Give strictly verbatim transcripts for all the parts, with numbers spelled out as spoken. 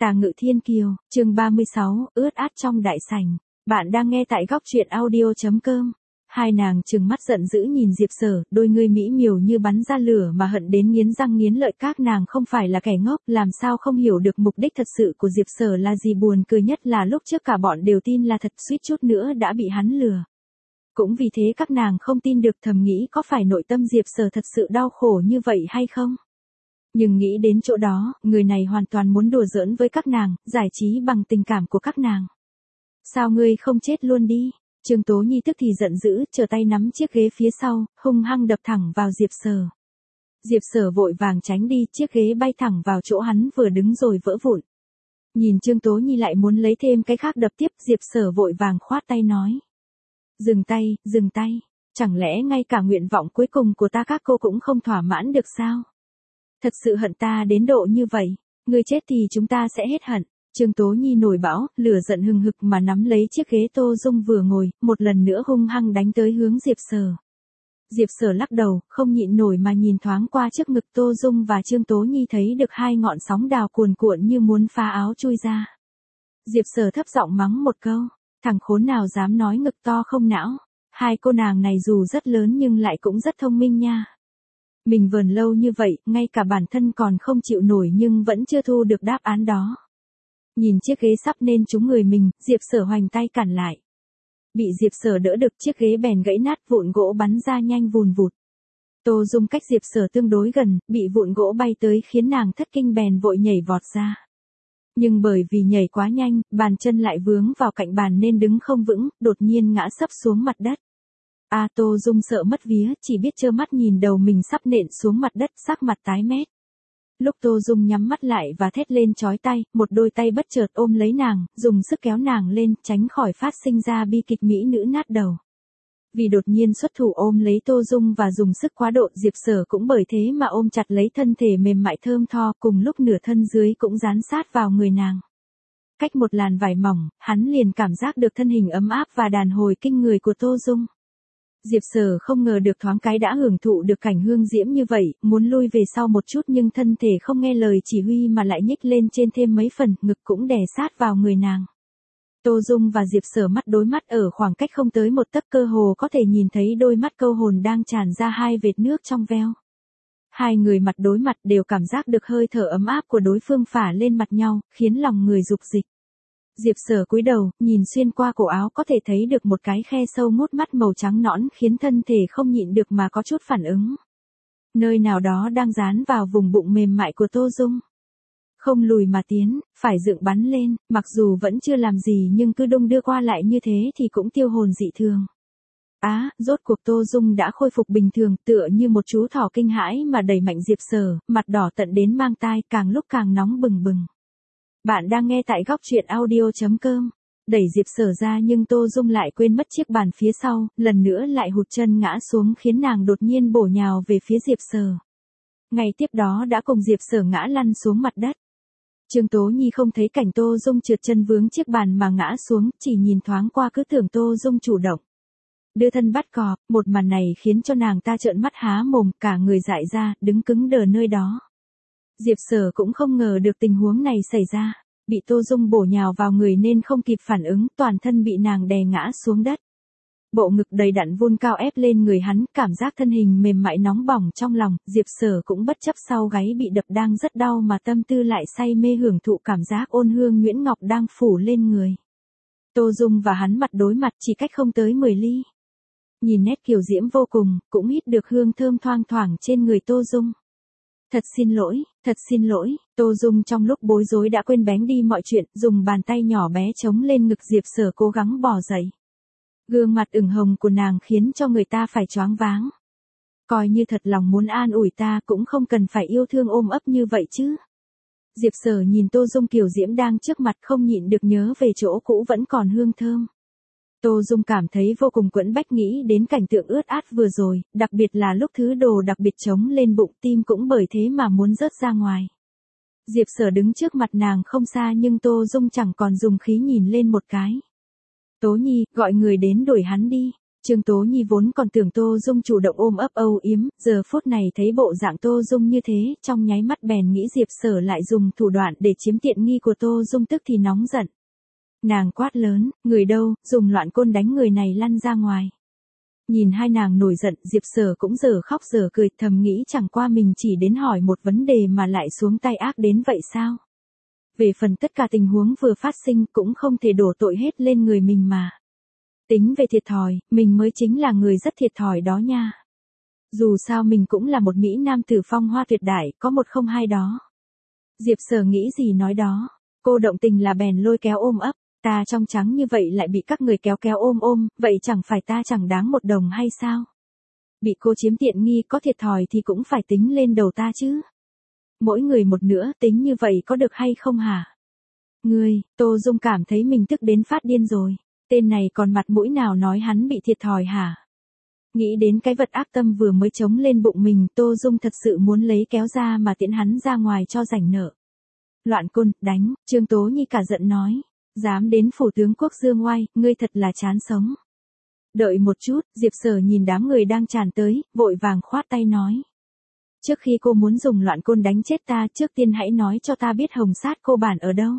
Tà Ngự Thiên Kiều, chương ba mươi sáu, ướt át trong đại sảnh. Bạn đang nghe tại góc truyện audio chấm com. Hai nàng trừng mắt giận dữ nhìn Diệp Sở, đôi ngươi mỹ miều như bắn ra lửa mà hận đến nghiến răng nghiến lợi. Các nàng không phải là kẻ ngốc, làm sao không hiểu được mục đích thật sự của Diệp Sở là gì. Buồn cười nhất là lúc trước cả bọn đều tin là thật, suýt chút nữa đã bị hắn lừa. Cũng vì thế các nàng không tin được, thầm nghĩ có phải nội tâm Diệp Sở thật sự đau khổ như vậy hay không. Nhưng nghĩ đến chỗ đó, người này hoàn toàn muốn đùa giỡn với các nàng, giải trí bằng tình cảm của các nàng. Sao ngươi không chết luôn đi? Trương Tố Nhi tức thì giận dữ, trở tay nắm chiếc ghế phía sau, hung hăng đập thẳng vào Diệp Sở. Diệp Sở vội vàng tránh đi, chiếc ghế bay thẳng vào chỗ hắn vừa đứng rồi vỡ vụn. Nhìn Trương Tố Nhi lại muốn lấy thêm cái khác đập tiếp, Diệp Sở vội vàng khoát tay nói. Dừng tay, dừng tay, chẳng lẽ ngay cả nguyện vọng cuối cùng của ta các cô cũng không thỏa mãn được sao? Thật sự hận ta đến độ như vậy, ngươi chết thì chúng ta sẽ hết hận. Trương Tố Nhi nổi bão, lửa giận hừng hực mà nắm lấy chiếc ghế Tô Dung vừa ngồi, một lần nữa hung hăng đánh tới hướng Diệp Sở. Diệp Sở lắc đầu, không nhịn nổi mà nhìn thoáng qua trước ngực Tô Dung và Trương Tố Nhi, thấy được hai ngọn sóng đào cuồn cuộn như muốn phá áo chui ra. Diệp Sở thấp giọng mắng một câu, thằng khốn nào dám nói ngực to không não, hai cô nàng này dù rất lớn nhưng lại cũng rất thông minh nha. Mình vờn lâu như vậy, ngay cả bản thân còn không chịu nổi nhưng vẫn chưa thu được đáp án đó. Nhìn chiếc ghế sắp nên trúng người mình, Diệp Sở hoành tay cản lại. Bị Diệp Sở đỡ được, chiếc ghế bèn gãy nát, vụn gỗ bắn ra nhanh vùn vụt. Tô Dung cách Diệp Sở tương đối gần, bị vụn gỗ bay tới khiến nàng thất kinh bèn vội nhảy vọt ra. Nhưng bởi vì nhảy quá nhanh, bàn chân lại vướng vào cạnh bàn nên đứng không vững, đột nhiên ngã sấp xuống mặt đất. A à, Tô Dung sợ mất vía, chỉ biết trơ mắt nhìn đầu mình sắp nện xuống mặt đất, sắc mặt tái mét. Lúc Tô Dung nhắm mắt lại và thét lên chói tai, một đôi tay bất chợt ôm lấy nàng, dùng sức kéo nàng lên, tránh khỏi phát sinh ra bi kịch mỹ nữ nát đầu. Vì đột nhiên xuất thủ ôm lấy Tô Dung và dùng sức quá độ, Diệp Sở cũng bởi thế mà ôm chặt lấy thân thể mềm mại thơm tho, cùng lúc nửa thân dưới cũng dán sát vào người nàng. Cách một làn vải mỏng, hắn liền cảm giác được thân hình ấm áp và đàn hồi kinh người của Tô Dung. Diệp Sở không ngờ được thoáng cái đã hưởng thụ được cảnh hương diễm như vậy, muốn lui về sau một chút nhưng thân thể không nghe lời chỉ huy mà lại nhích lên trên thêm mấy phần, ngực cũng đè sát vào người nàng. Tô Dung và Diệp Sở mắt đối mắt ở khoảng cách không tới một tấc, cơ hồ có thể nhìn thấy đôi mắt câu hồn đang tràn ra hai vệt nước trong veo. Hai người mặt đối mặt đều cảm giác được hơi thở ấm áp của đối phương phả lên mặt nhau, khiến lòng người dục dịch. Diệp Sở cúi đầu, nhìn xuyên qua cổ áo có thể thấy được một cái khe sâu ngút mắt màu trắng nõn khiến thân thể không nhịn được mà có chút phản ứng. Nơi nào đó đang dán vào vùng bụng mềm mại của Tô Dung. Không lùi mà tiến, phải dựng bắn lên, mặc dù vẫn chưa làm gì nhưng cứ đung đưa qua lại như thế thì cũng tiêu hồn dị thường. Á, à, rốt cuộc Tô Dung đã khôi phục bình thường, tựa như một chú thỏ kinh hãi mà đẩy mạnh Diệp Sở, mặt đỏ tận đến mang tai, càng lúc càng nóng bừng bừng. Bạn đang nghe tại góc truyện audio chấm com. Đẩy Diệp Sở ra nhưng Tô Dung lại quên mất chiếc bàn phía sau, lần nữa lại hụt chân ngã xuống khiến nàng đột nhiên bổ nhào về phía Diệp Sở. Ngay tiếp đó đã cùng Diệp Sở ngã lăn xuống mặt đất. Trương Tố Nhi không thấy cảnh Tô Dung trượt chân vướng chiếc bàn mà ngã xuống, chỉ nhìn thoáng qua cứ tưởng Tô Dung chủ động đưa thân bắt cọp, một màn này khiến cho nàng ta trợn mắt há mồm, cả người dại ra, đứng cứng đờ nơi đó. Diệp Sở cũng không ngờ được tình huống này xảy ra, bị Tô Dung bổ nhào vào người nên không kịp phản ứng, toàn thân bị nàng đè ngã xuống đất. Bộ ngực đầy đặn vun cao ép lên người hắn, cảm giác thân hình mềm mại nóng bỏng trong lòng, Diệp Sở cũng bất chấp sau gáy bị đập đang rất đau mà tâm tư lại say mê hưởng thụ cảm giác ôn hương nhuyễn ngọc đang phủ lên người. Tô Dung và hắn mặt đối mặt chỉ cách không tới mười ly. Nhìn nét kiều diễm vô cùng, cũng hít được hương thơm thoang thoảng trên người Tô Dung. Thật xin lỗi, thật xin lỗi, Tô Dung trong lúc bối rối đã quên bén đi mọi chuyện, dùng bàn tay nhỏ bé chống lên ngực Diệp Sở cố gắng bò dậy. Gương mặt ửng hồng của nàng khiến cho người ta phải choáng váng. Coi như thật lòng muốn an ủi ta cũng không cần phải yêu thương ôm ấp như vậy chứ. Diệp Sở nhìn Tô Dung kiều diễm đang trước mặt không nhịn được nhớ về chỗ cũ vẫn còn hương thơm. Tô Dung cảm thấy vô cùng quẫn bách nghĩ đến cảnh tượng ướt át vừa rồi, đặc biệt là lúc thứ đồ đặc biệt trống lên bụng, tim cũng bởi thế mà muốn rớt ra ngoài. Diệp Sở đứng trước mặt nàng không xa nhưng Tô Dung chẳng còn dùng khí nhìn lên một cái. Tố Nhi, gọi người đến đuổi hắn đi. Trương Tố Nhi vốn còn tưởng Tô Dung chủ động ôm ấp âu yếm, giờ phút này thấy bộ dạng Tô Dung như thế, trong nháy mắt bèn nghĩ Diệp Sở lại dùng thủ đoạn để chiếm tiện nghi của Tô Dung, tức thì nóng giận. Nàng quát lớn, người đâu, dùng loạn côn đánh người này lăn ra ngoài. Nhìn hai nàng nổi giận, Diệp Sở cũng giờ khóc giờ cười, thầm nghĩ chẳng qua mình chỉ đến hỏi một vấn đề mà lại xuống tay ác đến vậy sao? Về phần tất cả tình huống vừa phát sinh cũng không thể đổ tội hết lên người mình mà. Tính về thiệt thòi, mình mới chính là người rất thiệt thòi đó nha. Dù sao mình cũng là một mỹ nam tử phong hoa tuyệt đại, có một không hai đó. Diệp Sở nghĩ gì nói đó, cô động tình là bèn lôi kéo ôm ấp, ta trong trắng như vậy lại bị các người kéo kéo ôm ôm, vậy chẳng phải ta chẳng đáng một đồng hay sao? Bị cô chiếm tiện nghi có thiệt thòi thì cũng phải tính lên đầu ta chứ. Mỗi người một nữa, tính như vậy có được hay không hả? Ngươi, Tô Dung cảm thấy mình tức đến phát điên rồi. Tên này còn mặt mũi nào nói hắn bị thiệt thòi hả? Nghĩ đến cái vật ác tâm vừa mới chống lên bụng mình, Tô Dung thật sự muốn lấy kéo ra mà tiễn hắn ra ngoài cho rảnh nợ. Loạn côn, đánh, Trương Tố Nhi cả giận nói. Dám đến phủ tướng quốc dương oai, ngươi thật là chán sống. Đợi một chút, Diệp Sở nhìn đám người đang tràn tới, vội vàng khoát tay nói. Trước khi cô muốn dùng loạn côn đánh chết ta, trước tiên hãy nói cho ta biết hồng sát cô bản ở đâu.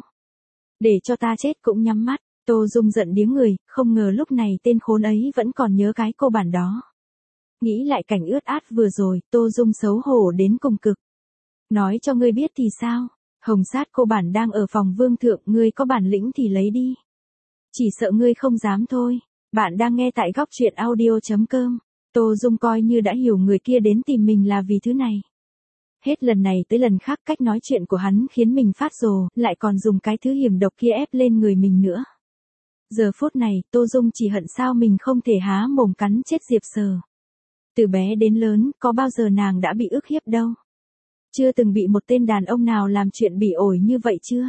Để cho ta chết cũng nhắm mắt. Tô Dung giận điếng người, không ngờ lúc này tên khốn ấy vẫn còn nhớ cái cô bản đó. Nghĩ lại cảnh ướt át vừa rồi, Tô Dung xấu hổ đến cùng cực. Nói cho ngươi biết thì sao, hồng sát cô bản đang ở phòng vương thượng, ngươi có bản lĩnh thì lấy đi. Chỉ sợ ngươi không dám thôi. Bạn đang nghe tại góc truyện audio chấm com. Tô Dung coi như đã hiểu người kia đến tìm mình là vì thứ này. Hết lần này tới lần khác cách nói chuyện của hắn khiến mình phát rồ, lại còn dùng cái thứ hiểm độc kia ép lên người mình nữa. Giờ phút này, Tô Dung chỉ hận sao mình không thể há mồm cắn chết Diệp Sở. Từ bé đến lớn, có bao giờ nàng đã bị ức hiếp đâu. Chưa từng bị một tên đàn ông nào làm chuyện bỉ ổi như vậy chưa.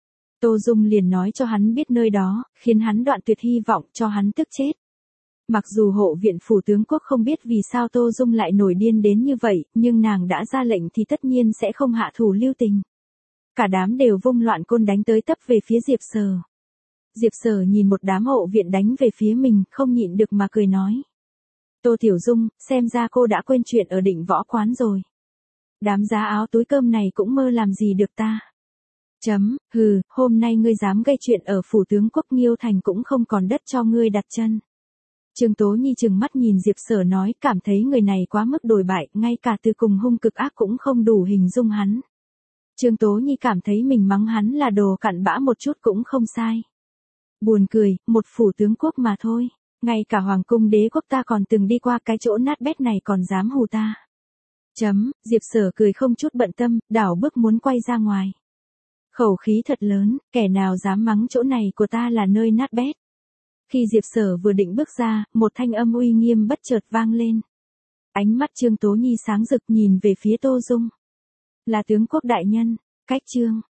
Tô Dung liền nói cho hắn biết nơi đó, khiến hắn đoạn tuyệt hy vọng cho hắn tức chết. Mặc dù hộ viện phủ tướng quốc không biết vì sao Tô Dung lại nổi điên đến như vậy, nhưng nàng đã ra lệnh thì tất nhiên sẽ không hạ thủ lưu tình. Cả đám đều vung loạn côn đánh tới tấp về phía Diệp Sở. Diệp Sở nhìn một đám hộ viện đánh về phía mình, không nhịn được mà cười nói. Tô Tiểu Dung, xem ra cô đã quên chuyện ở Định Võ Quán rồi. Đám giá áo túi cơm này cũng mơ làm gì được ta. Chấm, hừ, hôm nay ngươi dám gây chuyện ở phủ tướng quốc Nghiêu Thành cũng không còn đất cho ngươi đặt chân. Trương Tố Nhi trừng mắt nhìn Diệp Sở nói, cảm thấy người này quá mức đồi bại, ngay cả từ cùng hung cực ác cũng không đủ hình dung hắn. Trương Tố Nhi cảm thấy mình mắng hắn là đồ cặn bã một chút cũng không sai. Buồn cười, một phủ tướng quốc mà thôi, ngay cả hoàng cung đế quốc ta còn từng đi qua, cái chỗ nát bét này còn dám hù ta. Chấm, Diệp Sở cười không chút bận tâm, đảo bước muốn quay ra ngoài. Khẩu khí thật lớn, kẻ nào dám mắng chỗ này của ta là nơi nát bét. Khi Diệp Sở vừa định bước ra, một thanh âm uy nghiêm bất chợt vang lên. Ánh mắt Trương Tố Nhi sáng rực nhìn về phía Tô Dung. Là tướng quốc đại nhân, cách chương.